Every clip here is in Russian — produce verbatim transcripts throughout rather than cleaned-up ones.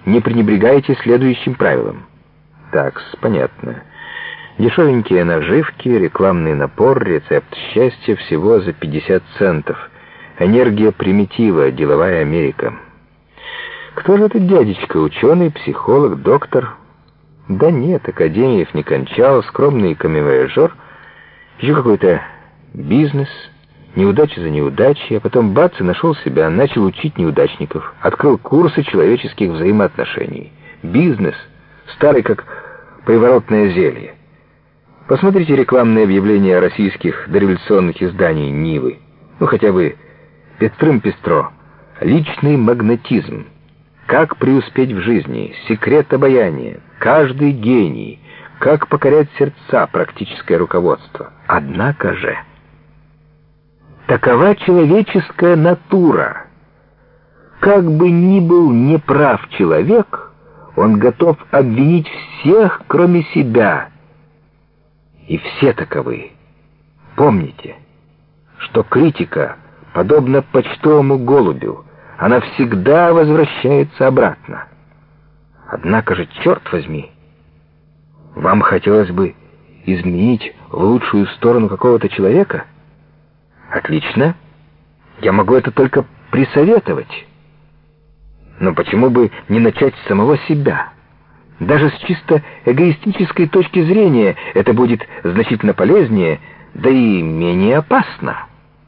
не пренебрегайте следующим правилам. Так, понятно. Дешевенькие наживки, рекламный напор, рецепт счастья всего за пятьдесят центов. Энергия примитива, деловая Америка. Кто же этот дядечка? Ученый, психолог, доктор? Да нет, академиев не кончал, скромный камевояжер, еще какой-то бизнес, неудача за неудачей, а потом бац, и нашел себя, начал учить неудачников, открыл курсы человеческих взаимоотношений. Бизнес, старый как приворотное зелье. Посмотрите рекламные объявления российских дореволюционных изданий «Нивы». Ну, хотя бы «Пестрым-пестро». Личный магнетизм. Как преуспеть в жизни. Секрет обаяния. Каждый гений. Как покорять сердца. Практическое руководство. Однако же... Такова человеческая натура. Как бы ни был неправ человек, он готов обвинить всех, кроме себя. И все таковы. Помните, что критика, подобно почтовому голубю, она всегда возвращается обратно. Однако же, черт возьми, вам хотелось бы изменить в лучшую сторону какого-то человека? Отлично. Я могу это только присоветовать. Но почему бы не начать с самого себя? Даже с чисто эгоистической точки зрения это будет значительно полезнее, да и менее опасно.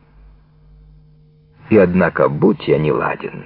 И однако, будь я неладен.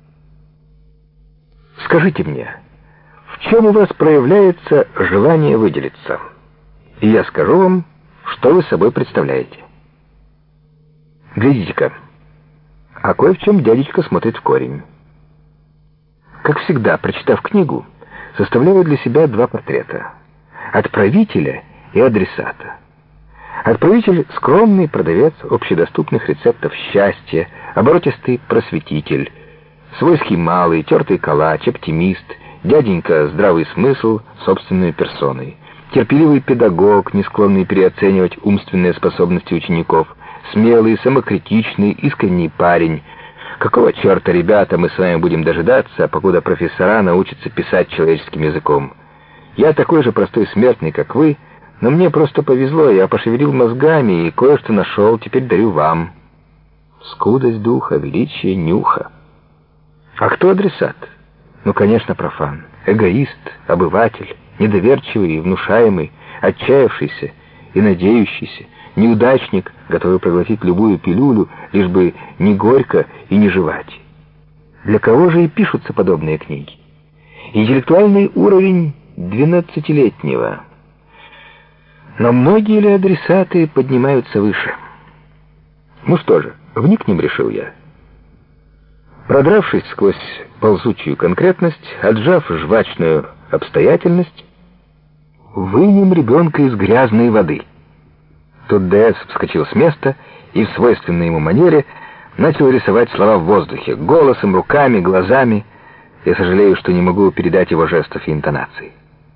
Скажите мне, в чем у вас проявляется желание выделиться? И я скажу вам, что вы собой представляете. Глядите-ка, а кое в чем дядечка смотрит в корень. Как всегда, прочитав книгу, составляю для себя два портрета. Отправителя и адресата. Отправитель — скромный продавец общедоступных рецептов счастья, оборотистый просветитель, свойский малый, тертый калач, оптимист, дяденька здравый смысл собственной персоной, терпеливый педагог, не склонный переоценивать умственные способности учеников, смелый, самокритичный, искренний парень. Какого черта, ребята, мы с вами будем дожидаться, покуда профессора научатся писать человеческим языком? Я такой же простой смертный, как вы, но мне просто повезло, я пошевелил мозгами и кое-что нашел, теперь дарю вам. Скудость духа, величие нюха. А кто адресат? Ну, конечно, профан, эгоист, обыватель, недоверчивый и внушаемый, отчаявшийся и надеющийся, неудачник, готовый проглотить любую пилюлю, лишь бы не горько и не жевать. Для кого же и пишутся подобные книги? Интеллектуальный уровень двенадцатилетнего. Но многие ли адресаты поднимаются выше? Ну что же, вникнем, решил я. Продравшись сквозь ползучую конкретность, отжав жвачную обстоятельность, вынем ребенка из грязной воды. Тут ДС вскочил с места и в свойственной ему манере начал рисовать слова в воздухе, голосом, руками, глазами. Я сожалею, что не могу передать его жестов и интонаций.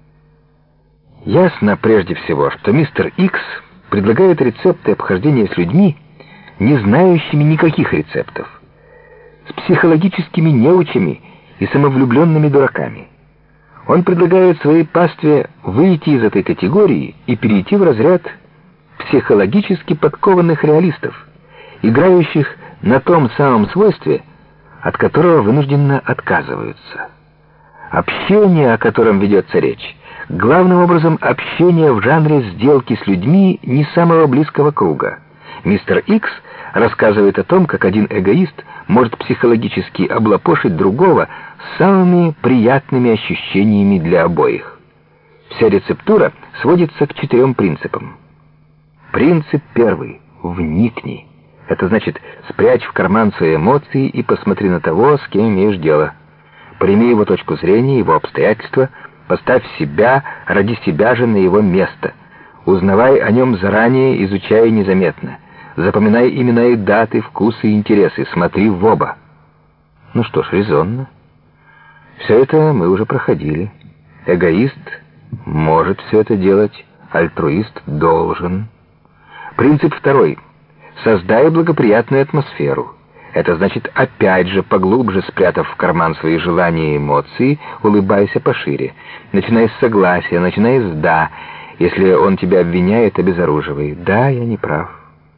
Ясно прежде всего, что мистер Икс предлагает рецепты обхождения с людьми, не знающими никаких рецептов, с психологическими неучами и самовлюбленными дураками. Он предлагает своей пастве выйти из этой категории и перейти в разряд психологически подкованных реалистов, играющих на том самом свойстве, от которого вынужденно отказываются. Общение, о котором ведется речь, главным образом общение в жанре сделки с людьми не самого близкого круга. Мистер Икс рассказывает о том, как один эгоист может психологически облапошить другого с самыми приятными ощущениями для обоих. Вся рецептура сводится к четырем принципам. Принцип первый — вникни. Это значит, спрячь в карман свои эмоции и посмотри на того, с кем имеешь дело. Прими его точку зрения, его обстоятельства, поставь себя ради себя же на его место. Узнавай о нем заранее, изучай незаметно. Запоминай имена и даты, вкусы и интересы, смотри в оба. Ну что ж, резонно. Все это мы уже проходили. Эгоист может все это делать, альтруист должен. Принцип второй. Создай благоприятную атмосферу. Это значит, опять же, поглубже спрятав в карман свои желания и эмоции, улыбайся пошире. Начинай с согласия, начинай с «да». Если он тебя обвиняет, обезоруживай. Да, я не прав.